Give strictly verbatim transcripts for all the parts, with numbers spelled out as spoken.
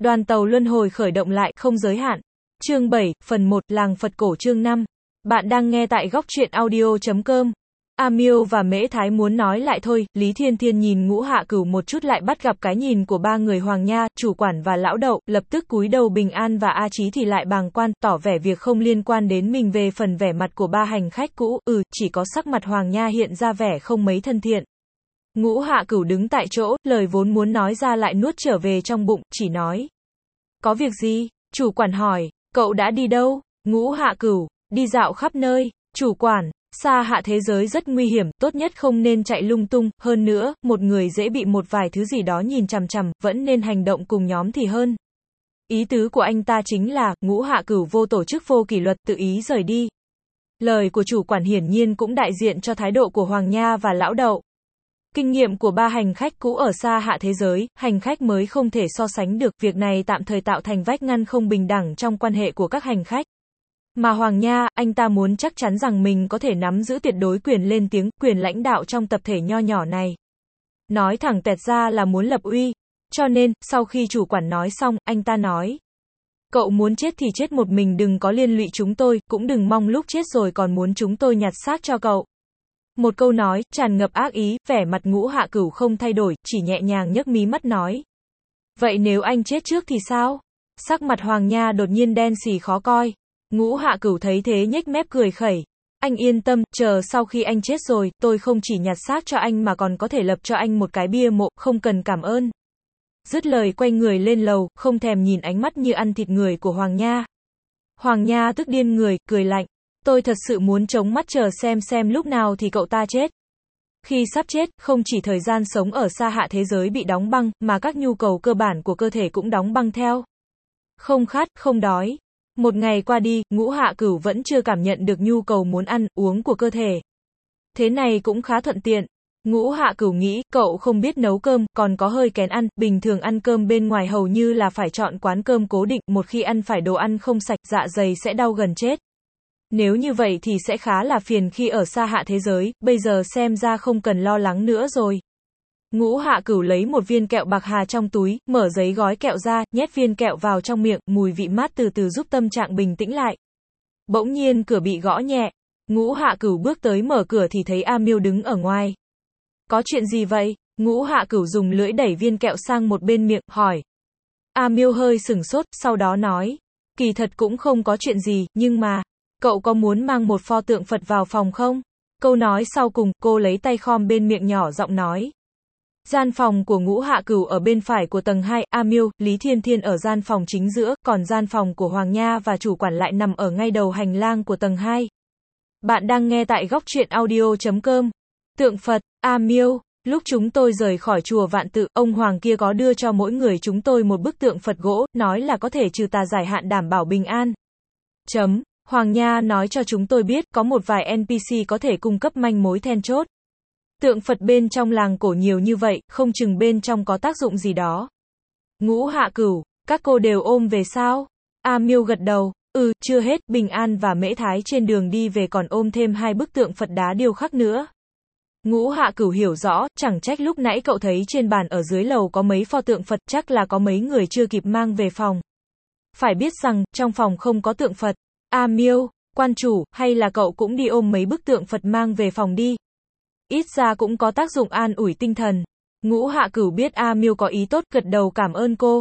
Đoàn tàu luân hồi khởi động lại, không giới hạn. Chương bảy, phần một, Làng Phật cổ chương năm. Bạn đang nghe tại góc truyện audio chấm com. A Miêu và Mễ Thái muốn nói lại thôi, Lý Thiên Thiên nhìn Ngũ Hạ Cửu một chút lại bắt gặp cái nhìn của ba người Hoàng Nha, chủ quản và lão đậu, lập tức cúi đầu. Bình An và A Chí thì lại bàng quan, tỏ vẻ việc không liên quan đến mình. Về phần vẻ mặt của ba hành khách cũ, ừ, chỉ có sắc mặt Hoàng Nha hiện ra vẻ không mấy thân thiện. Ngũ Hạ Cửu đứng tại chỗ, lời vốn muốn nói ra lại nuốt trở về trong bụng, chỉ nói. Có việc gì? Chủ quản hỏi, cậu đã đi đâu? Ngũ Hạ Cửu, đi dạo khắp nơi. Chủ quản, xa hạ thế giới rất nguy hiểm, tốt nhất không nên chạy lung tung, hơn nữa, một người dễ bị một vài thứ gì đó nhìn chằm chằm, vẫn nên hành động cùng nhóm thì hơn. Ý tứ của anh ta chính là, Ngũ Hạ Cửu vô tổ chức vô kỷ luật tự ý rời đi. Lời của chủ quản hiển nhiên cũng đại diện cho thái độ của Hoàng Nha và lão đậu. Kinh nghiệm của ba hành khách cũ ở xa hạ thế giới, hành khách mới không thể so sánh được, việc này tạm thời tạo thành vách ngăn không bình đẳng trong quan hệ của các hành khách. Mà Hoàng Nha, anh ta muốn chắc chắn rằng mình có thể nắm giữ tuyệt đối quyền lên tiếng, quyền lãnh đạo trong tập thể nho nhỏ này. Nói thẳng tẹt ra là muốn lập uy. Cho nên, sau khi chủ quản nói xong, anh ta nói. Cậu muốn chết thì chết một mình, đừng có liên lụy chúng tôi, cũng đừng mong lúc chết rồi còn muốn chúng tôi nhặt xác cho cậu. Một câu nói, tràn ngập ác ý, vẻ mặt Ngũ Hạ Cửu không thay đổi, chỉ nhẹ nhàng nhấc mí mắt nói. Vậy nếu anh chết trước thì sao? Sắc mặt Hoàng Nha đột nhiên đen xì khó coi. Ngũ Hạ Cửu thấy thế nhếch mép cười khẩy. Anh yên tâm, chờ sau khi anh chết rồi, tôi không chỉ nhặt xác cho anh mà còn có thể lập cho anh một cái bia mộ, không cần cảm ơn. Dứt lời quay người lên lầu, không thèm nhìn ánh mắt như ăn thịt người của Hoàng Nha. Hoàng Nha tức điên người, cười lạnh. Tôi thật sự muốn chống mắt chờ xem xem lúc nào thì cậu ta chết. Khi sắp chết, không chỉ thời gian sống ở xa hạ thế giới bị đóng băng, mà các nhu cầu cơ bản của cơ thể cũng đóng băng theo. Không khát, không đói. Một ngày qua đi, Ngũ Hạ Cửu vẫn chưa cảm nhận được nhu cầu muốn ăn, uống của cơ thể. Thế này cũng khá thuận tiện. Ngũ Hạ Cửu nghĩ, cậu không biết nấu cơm, còn có hơi kén ăn, bình thường ăn cơm bên ngoài hầu như là phải chọn quán cơm cố định, một khi ăn phải đồ ăn không sạch, dạ dày sẽ đau gần chết. Nếu như vậy thì sẽ khá là phiền khi ở xa hạ thế giới, bây giờ xem ra không cần lo lắng nữa rồi. Ngũ Hạ Cửu lấy một viên kẹo bạc hà trong túi, mở giấy gói kẹo ra, nhét viên kẹo vào trong miệng, mùi vị mát từ từ giúp tâm trạng bình tĩnh lại. Bỗng nhiên cửa bị gõ nhẹ. Ngũ Hạ Cửu bước tới mở cửa thì thấy A Miêu đứng ở ngoài. Có chuyện gì vậy? Ngũ Hạ Cửu dùng lưỡi đẩy viên kẹo sang một bên miệng, hỏi. A Miêu hơi sửng sốt, sau đó nói. Kỳ thật cũng không có chuyện gì, nhưng mà, cậu có muốn mang một pho tượng Phật vào phòng không? Câu nói sau cùng, cô lấy tay khom bên miệng nhỏ giọng nói. Gian phòng của Ngũ Hạ Cửu ở bên phải của tầng hai, A Miêu, Lý Thiên Thiên ở gian phòng chính giữa, còn gian phòng của Hoàng Nha và chủ quản lại nằm ở ngay đầu hành lang của tầng hai. Bạn đang nghe tại góc truyện audio chấm com. Tượng Phật, A Miêu, lúc chúng tôi rời khỏi chùa Vạn Tự, ông Hoàng kia có đưa cho mỗi người chúng tôi một bức tượng Phật gỗ, nói là có thể trừ tà giải hạn đảm bảo bình an. Chấm. Hoàng Nha nói cho chúng tôi biết, có một vài en pê xê có thể cung cấp manh mối then chốt. Tượng Phật bên trong làng cổ nhiều như vậy, không chừng bên trong có tác dụng gì đó. Ngũ Hạ Cửu, các cô đều ôm về sao? A Miêu gật đầu, ừ, chưa hết, Bình An và Mễ Thái trên đường đi về còn ôm thêm hai bức tượng Phật đá điêu khắc nữa. Ngũ Hạ Cửu hiểu rõ, chẳng trách lúc nãy cậu thấy trên bàn ở dưới lầu có mấy pho tượng Phật, chắc là có mấy người chưa kịp mang về phòng. Phải biết rằng, trong phòng không có tượng Phật. A Miêu, quan chủ, hay là cậu cũng đi ôm mấy bức tượng Phật mang về phòng đi. Ít ra cũng có tác dụng an ủi tinh thần. Ngũ Hạ Cửu biết A Miêu có ý tốt, gật đầu cảm ơn cô.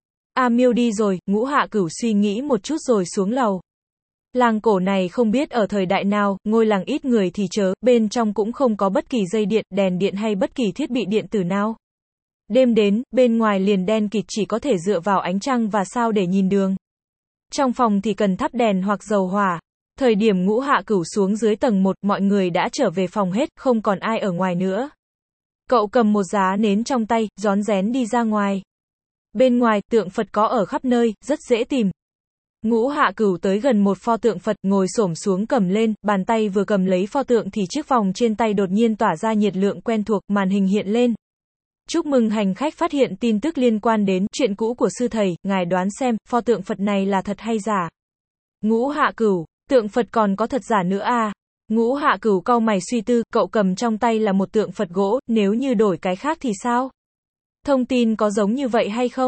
A Miêu đi rồi, Ngũ Hạ Cửu suy nghĩ một chút rồi xuống lầu. Làng cổ này không biết ở thời đại nào, ngôi làng ít người thì chớ, bên trong cũng không có bất kỳ dây điện, đèn điện hay bất kỳ thiết bị điện tử nào. Đêm đến, bên ngoài liền đen kịt, chỉ có thể dựa vào ánh trăng và sao để nhìn đường. Trong phòng thì cần thắp đèn hoặc dầu hỏa. Thời điểm Ngũ Hạ Cửu xuống dưới tầng một, mọi người đã trở về phòng hết, không còn ai ở ngoài nữa. Cậu cầm một giá nến trong tay, rón rén đi ra ngoài. Bên ngoài, tượng Phật có ở khắp nơi, rất dễ tìm. Ngũ Hạ Cửu tới gần một pho tượng Phật, ngồi xổm xuống cầm lên, bàn tay vừa cầm lấy pho tượng thì chiếc vòng trên tay đột nhiên tỏa ra nhiệt lượng quen thuộc, màn hình hiện lên. Chúc mừng hành khách phát hiện tin tức liên quan đến chuyện cũ của sư thầy, ngài đoán xem, pho tượng Phật này là thật hay giả? Ngũ Hạ Cửu, tượng Phật còn có thật giả nữa à? Ngũ Hạ Cửu cau mày suy tư, cậu cầm trong tay là một tượng Phật gỗ, nếu như đổi cái khác thì sao? Thông tin có giống như vậy hay không?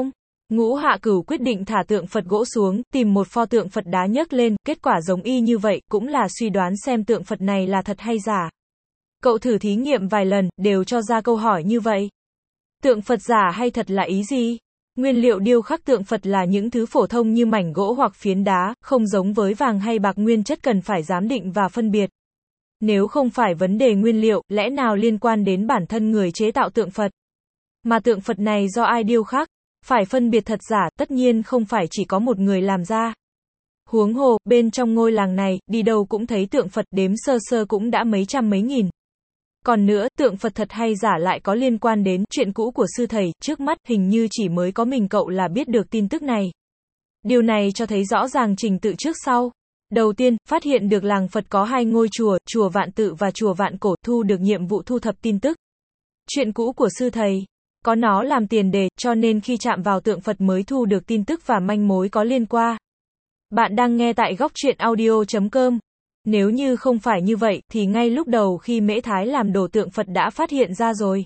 Ngũ Hạ Cửu quyết định thả tượng Phật gỗ xuống, tìm một pho tượng Phật đá nhấc lên, kết quả giống y như vậy, cũng là suy đoán xem tượng Phật này là thật hay giả. Cậu thử thí nghiệm vài lần, đều cho ra câu hỏi như vậy. Tượng Phật giả hay thật là ý gì? Nguyên liệu điêu khắc tượng Phật là những thứ phổ thông như mảnh gỗ hoặc phiến đá, không giống với vàng hay bạc nguyên chất cần phải giám định và phân biệt. Nếu không phải vấn đề nguyên liệu, lẽ nào liên quan đến bản thân người chế tạo tượng Phật? Mà tượng Phật này do ai điêu khắc? Phải phân biệt thật giả, tất nhiên không phải chỉ có một người làm ra. Huống hồ, bên trong ngôi làng này, đi đâu cũng thấy tượng Phật, đếm sơ sơ cũng đã mấy trăm mấy nghìn. Còn nữa, tượng Phật thật hay giả lại có liên quan đến chuyện cũ của sư thầy, trước mắt hình như chỉ mới có mình cậu là biết được tin tức này. Điều này cho thấy rõ ràng trình tự trước sau. Đầu tiên, phát hiện được làng Phật có hai ngôi chùa, chùa Vạn Tự và chùa Vạn Cổ, thu được nhiệm vụ thu thập tin tức. Chuyện cũ của sư thầy, có nó làm tiền đề, cho nên khi chạm vào tượng Phật mới thu được tin tức và manh mối có liên quan. Bạn đang nghe tại góc truyện audio chấm com. Nếu như không phải như vậy, thì ngay lúc đầu khi Mễ Thái làm đổ tượng Phật đã phát hiện ra rồi.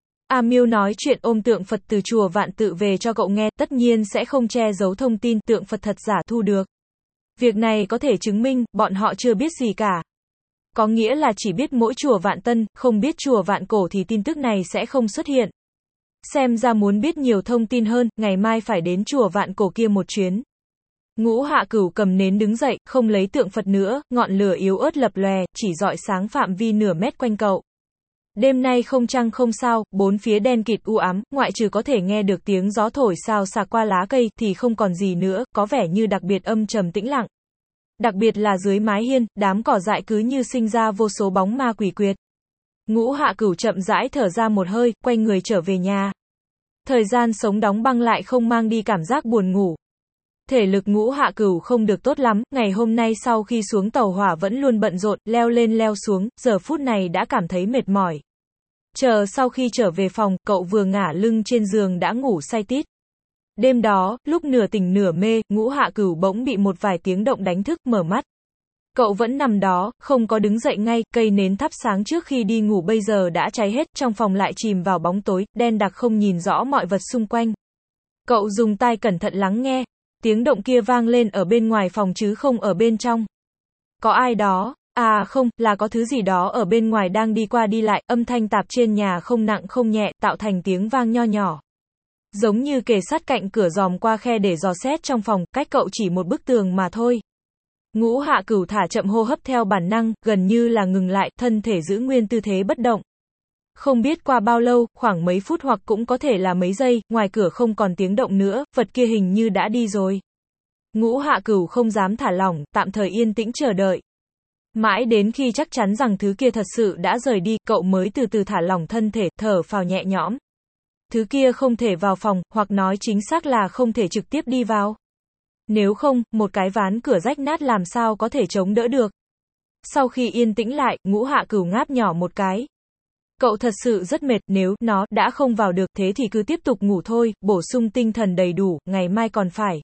A Miêu nói chuyện ôm tượng Phật từ chùa Vạn Tự về cho cậu nghe, tất nhiên sẽ không che giấu thông tin tượng Phật thật giả thu được. Việc này có thể chứng minh, bọn họ chưa biết gì cả. Có nghĩa là chỉ biết mỗi chùa Vạn Tân, không biết chùa Vạn Cổ thì tin tức này sẽ không xuất hiện. Xem ra muốn biết nhiều thông tin hơn, ngày mai phải đến chùa Vạn Cổ kia một chuyến. Ngũ Hạ Cửu cầm nến đứng dậy, không lấy tượng Phật nữa, ngọn lửa yếu ớt lập lòe, chỉ rọi sáng phạm vi nửa mét quanh cậu. Đêm nay không trăng không sao, bốn phía đen kịt u ám, ngoại trừ có thể nghe được tiếng gió thổi xào xạc qua lá cây, thì không còn gì nữa, có vẻ như đặc biệt âm trầm tĩnh lặng. Đặc biệt là dưới mái hiên, đám cỏ dại cứ như sinh ra vô số bóng ma quỷ quyệt. Ngũ Hạ Cửu chậm rãi thở ra một hơi, quay người trở về nhà. Thời gian sống đóng băng lại không mang đi cảm giác buồn ngủ. Thể lực Ngũ Hạ Cửu không được tốt lắm, ngày hôm nay sau khi xuống tàu hỏa vẫn luôn bận rộn, leo lên leo xuống, giờ phút này đã cảm thấy mệt mỏi. Chờ sau khi trở về phòng, cậu vừa ngả lưng trên giường đã ngủ say tít. Đêm đó, lúc nửa tỉnh nửa mê, Ngũ Hạ Cửu bỗng bị một vài tiếng động đánh thức, mở mắt. Cậu vẫn nằm đó, không có đứng dậy ngay, cây nến thắp sáng trước khi đi ngủ bây giờ đã cháy hết, trong phòng lại chìm vào bóng tối, đen đặc không nhìn rõ mọi vật xung quanh. Cậu dùng tai cẩn thận lắng nghe, tiếng động kia vang lên ở bên ngoài phòng chứ không ở bên trong. Có ai đó, à không, là có thứ gì đó ở bên ngoài đang đi qua đi lại, âm thanh tạp trên nhà không nặng không nhẹ, tạo thành tiếng vang nho nhỏ. Giống như kề sát cạnh cửa dòm qua khe để dò xét trong phòng, cách cậu chỉ một bức tường mà thôi. Ngũ Hạ Cửu thả chậm hô hấp theo bản năng, gần như là ngừng lại, thân thể giữ nguyên tư thế bất động. Không biết qua bao lâu, khoảng mấy phút hoặc cũng có thể là mấy giây, ngoài cửa không còn tiếng động nữa, vật kia hình như đã đi rồi. Ngũ Hạ Cửu không dám thả lỏng, tạm thời yên tĩnh chờ đợi. Mãi đến khi chắc chắn rằng thứ kia thật sự đã rời đi, cậu mới từ từ thả lỏng thân thể, thở phào nhẹ nhõm. Thứ kia không thể vào phòng, hoặc nói chính xác là không thể trực tiếp đi vào. Nếu không, một cái ván cửa rách nát làm sao có thể chống đỡ được. Sau khi yên tĩnh lại, Ngũ Hạ Cửu ngáp nhỏ một cái. Cậu thật sự rất mệt, nếu nó đã không vào được, thế thì cứ tiếp tục ngủ thôi, bổ sung tinh thần đầy đủ, ngày mai còn phải.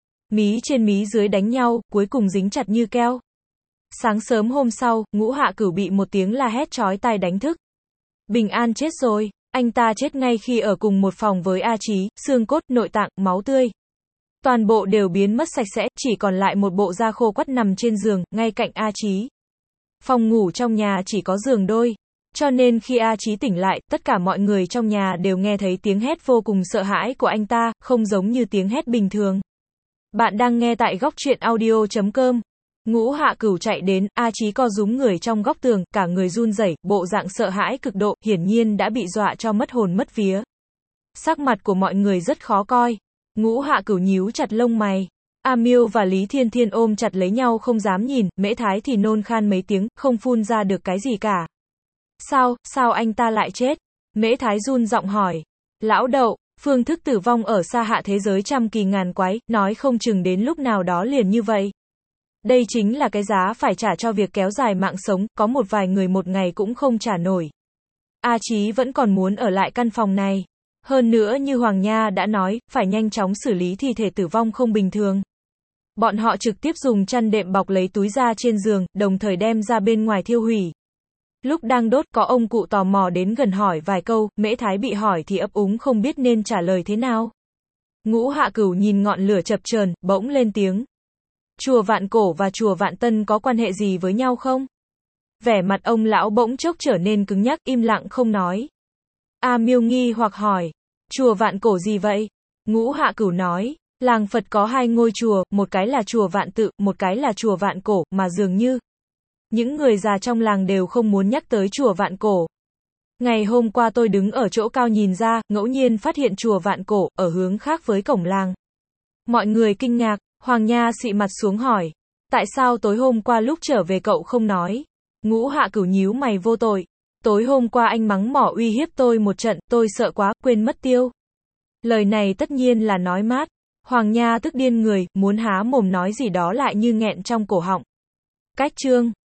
Mí trên mí dưới đánh nhau, cuối cùng dính chặt như keo. Sáng sớm hôm sau, Ngũ Hạ Cửu bị một tiếng la hét chói tai đánh thức. Bình An chết rồi, anh ta chết ngay khi ở cùng một phòng với A Chí, xương cốt, nội tạng, máu tươi. Toàn bộ đều biến mất sạch sẽ, chỉ còn lại một bộ da khô quắt nằm trên giường, ngay cạnh A Chí. Phòng ngủ trong nhà chỉ có giường đôi. Cho nên khi A Chí tỉnh lại, tất cả mọi người trong nhà đều nghe thấy tiếng hét vô cùng sợ hãi của anh ta, không giống như tiếng hét bình thường. Bạn đang nghe tại góc truyện audio chấm com. Ngũ Hạ Cửu chạy đến, A Chí co rúm người trong góc tường, cả người run rẩy, bộ dạng sợ hãi cực độ, hiển nhiên đã bị dọa cho mất hồn mất vía. Sắc mặt của mọi người rất khó coi. Ngũ Hạ Cửu nhíu chặt lông mày. A Miêu và Lý Thiên Thiên ôm chặt lấy nhau không dám nhìn, Mễ Thái thì nôn khan mấy tiếng, không phun ra được cái gì cả. Sao, sao anh ta lại chết? Mễ Thái run giọng hỏi. Lão Đậu, phương thức tử vong ở xa hạ thế giới trăm kỳ ngàn quái, nói không chừng đến lúc nào đó liền như vậy. Đây chính là cái giá phải trả cho việc kéo dài mạng sống, có một vài người một ngày cũng không trả nổi. A Chí vẫn còn muốn ở lại căn phòng này. Hơn nữa như Hoàng Nha đã nói, phải nhanh chóng xử lý thi thể tử vong không bình thường. Bọn họ trực tiếp dùng chăn đệm bọc lấy túi da trên giường, đồng thời đem ra bên ngoài thiêu hủy. Lúc đang đốt có ông cụ tò mò đến gần hỏi vài câu, Mễ Thái bị hỏi thì ấp úng không biết nên trả lời thế nào. Ngũ Hạ Cửu nhìn ngọn lửa chập chờn, bỗng lên tiếng. Chùa Vạn Cổ và chùa Vạn Tân có quan hệ gì với nhau không? Vẻ mặt ông lão bỗng chốc trở nên cứng nhắc, im lặng không nói. A Miêu nghi hoặc hỏi. Chùa Vạn Cổ gì vậy? Ngũ Hạ Cửu nói. Làng Phật có hai ngôi chùa, một cái là chùa Vạn Tự, một cái là chùa Vạn Cổ, mà dường như những người già trong làng đều không muốn nhắc tới chùa Vạn Cổ. Ngày hôm qua tôi đứng ở chỗ cao nhìn ra, ngẫu nhiên phát hiện chùa Vạn Cổ, ở hướng khác với cổng làng. Mọi người kinh ngạc, Hoàng Nha xị mặt xuống hỏi. Tại sao tối hôm qua lúc trở về cậu không nói? Ngũ Hạ Cửu nhíu mày vô tội. Tối hôm qua anh mắng mỏ uy hiếp tôi một trận, tôi sợ quá, quên mất tiêu. Lời này tất nhiên là nói mát. Hoàng Nha tức điên người, muốn há mồm nói gì đó lại như nghẹn trong cổ họng. Cách chương